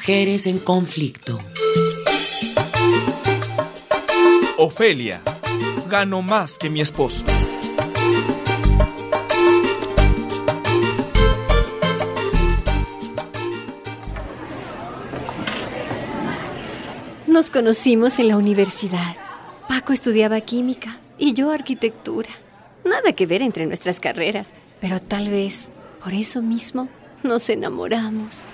Mujeres en conflicto. Ofelia, gano más que mi esposo. Nos conocimos en la universidad. Paco estudiaba química y yo arquitectura. Nada que ver entre nuestras carreras, pero tal vez por eso mismo nos enamoramos.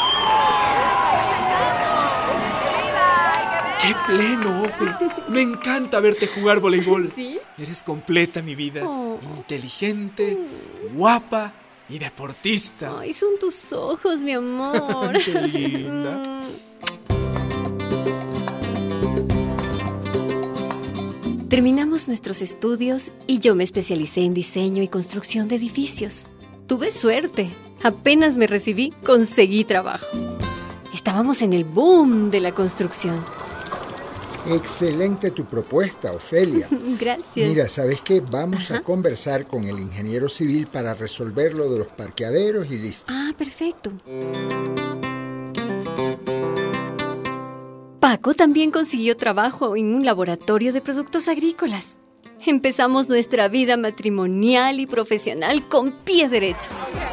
¡Qué pleno, Ofe! Me encanta verte jugar voleibol. ¿Sí? Eres completa, mi vida. Oh. Inteligente, guapa y deportista. Ay, son tus ojos, mi amor. ¡Qué linda! Terminamos nuestros estudios y yo me especialicé en diseño y construcción de edificios. Tuve suerte. Apenas me recibí, conseguí trabajo. Estábamos en el boom de la construcción. Excelente tu propuesta, Ofelia. Gracias. Mira, ¿sabes qué? Vamos a conversar con el ingeniero civil para resolver lo de los parqueaderos y listo. Ah, perfecto. Paco también consiguió trabajo en un laboratorio de productos agrícolas. Empezamos nuestra vida matrimonial y profesional con pie derecho.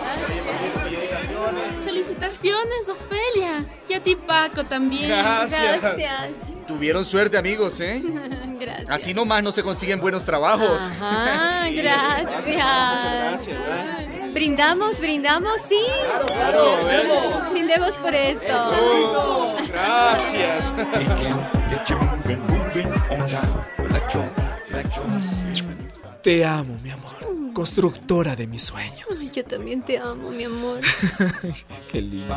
¡Felicitaciones, Ofelia! Y a ti, Paco, también. Gracias. Gracias. Tuvieron suerte, amigos, ¿eh? Gracias. Así nomás no se consiguen buenos trabajos. Ajá, gracias. Muchas gracias. ¿Brindamos, sí? Claro, vemos. Brindemos por esto. Gracias. Te amo, mi amor. Constructora de mis sueños. Ay, yo también te amo, mi amor. Qué lindo.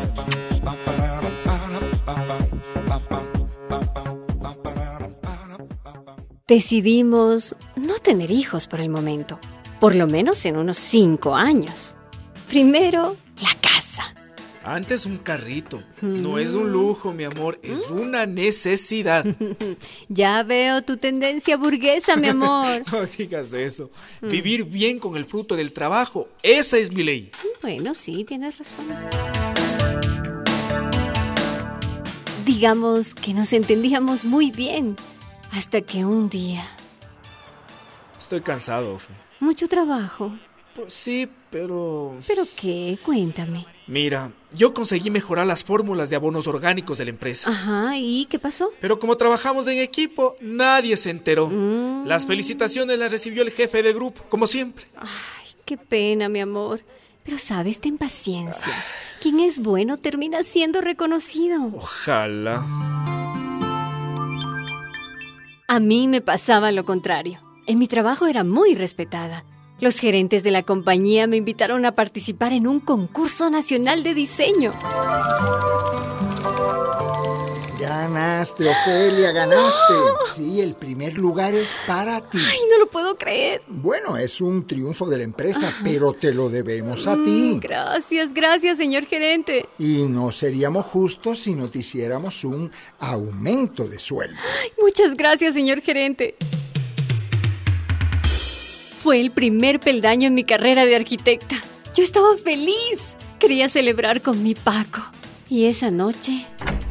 Decidimos no tener hijos por el momento, por lo menos en unos 5 años. Primero, la casa. Antes un carrito. No es un lujo, mi amor. Es una necesidad. Ya veo tu tendencia burguesa, mi amor. No digas eso. Vivir bien con el fruto del trabajo. Esa es mi ley. Bueno, sí, tienes razón. Digamos que nos entendíamos muy bien, hasta que un día... Estoy cansado, Ofe. Mucho trabajo. Pues sí, pero... ¿Pero qué? Cuéntame. Mira, yo conseguí mejorar las fórmulas de abonos orgánicos de la empresa. Ajá, ¿y qué pasó? Pero como trabajamos en equipo, nadie se enteró. Las felicitaciones las recibió el jefe del grupo, como siempre. Ay, qué pena, mi amor. Pero sabes, ten paciencia. Quien es bueno termina siendo reconocido. Ojalá. A mí me pasaba lo contrario. En mi trabajo era muy respetada. Los gerentes de la compañía me invitaron a participar en un concurso nacional de diseño. Ganaste, Ofelia, ganaste. Sí, el primer lugar es para ti. Ay, no lo puedo creer. Bueno, es un triunfo de la empresa, pero te lo debemos a ti. Gracias, señor gerente. Y no seríamos justos si no te hiciéramos un aumento de sueldo. Ay, muchas gracias, señor gerente. Fue el primer peldaño en mi carrera de arquitecta. Yo estaba feliz. Quería celebrar con mi Paco. Y esa noche...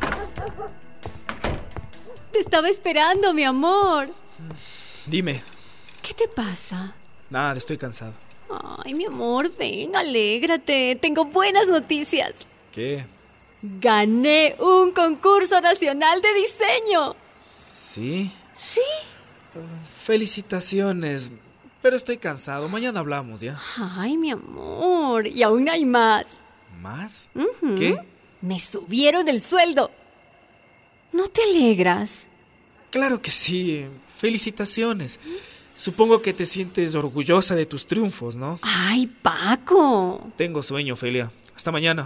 Te estaba esperando, mi amor. Dime. ¿Qué te pasa? Nada, estoy cansado. Ay, mi amor, ven, alégrate. Tengo buenas noticias. ¿Qué? Gané un concurso nacional de diseño. ¿Sí? Sí. Felicitaciones. Pero estoy cansado. Mañana hablamos, ¿ya? Ay, mi amor. Y aún hay más. ¿Más? Ujú. ¿Qué? Me subieron el sueldo. ¿No te alegras? Claro que sí. Felicitaciones. Supongo que te sientes orgullosa de tus triunfos, ¿no? Ay, Paco. Tengo sueño, Ofelia. Hasta mañana.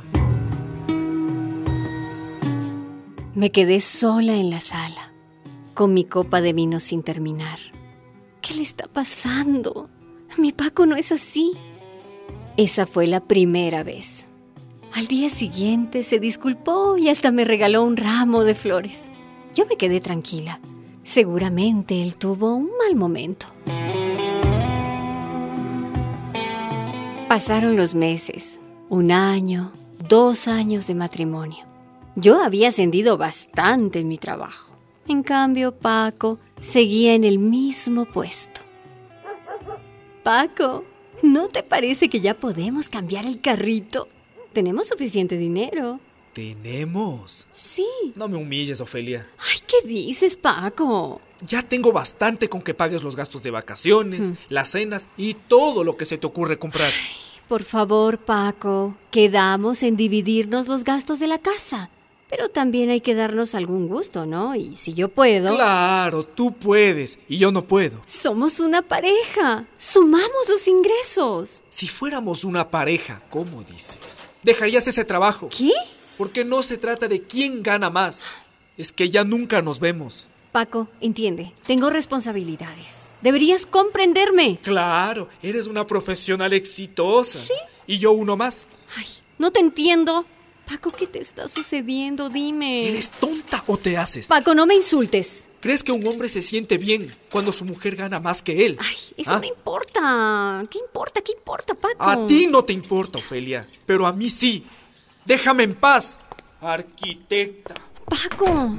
Me quedé sola en la sala, con mi copa de vino sin terminar. ¿Qué le está pasando? Mi Paco no es así. Esa fue la primera vez. Al día siguiente se disculpó y hasta me regaló un ramo de flores. Yo me quedé tranquila. Seguramente él tuvo un mal momento. Pasaron los meses, 1 año, 2 años de matrimonio. Yo había ascendido bastante en mi trabajo. En cambio, Paco seguía en el mismo puesto. Paco, ¿no te parece que ya podemos cambiar el carrito? Tenemos suficiente dinero. ¿Tenemos? Sí. No me humilles, Ofelia. Ay, ¿qué dices, Paco? Ya tengo bastante con que pagues los gastos de vacaciones, las cenas y todo lo que se te ocurre comprar. Por favor, Paco, quedamos en dividirnos los gastos de la casa. Pero también hay que darnos algún gusto, ¿no? Y si yo puedo... Claro, tú puedes y yo no puedo. Somos una pareja. Sumamos los ingresos. Si fuéramos una pareja, ¿cómo dices? ¿Dejarías ese trabajo? ¿Qué? Porque no se trata de quién gana más. Es que ya nunca nos vemos. Paco, entiende, tengo responsabilidades. Deberías comprenderme. Claro, eres una profesional exitosa. ¿Sí? Y yo uno más. Ay, no te entiendo. Paco, ¿qué te está sucediendo? Dime. ¿Eres tonta o te haces? Paco, no me insultes. ¿Crees que un hombre se siente bien cuando su mujer gana más que él? Ay, eso no importa. ¿Qué importa? ¿Qué importa, Paco? A ti no te importa, Ofelia, pero a mí sí. Déjame en paz, arquitecta. Paco.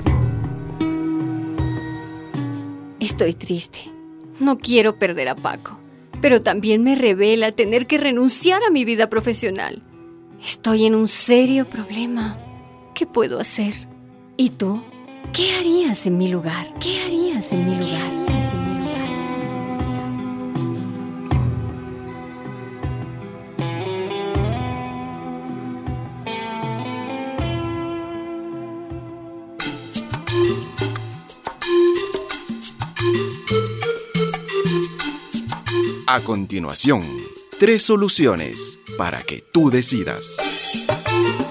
Estoy triste. No quiero perder a Paco, pero también me revela tener que renunciar a mi vida profesional. Estoy en un serio problema. ¿Qué puedo hacer? ¿Y tú? ¿Qué harías en mi lugar? ¿Qué harías en mi lugar? A continuación, 3 soluciones para que tú decidas.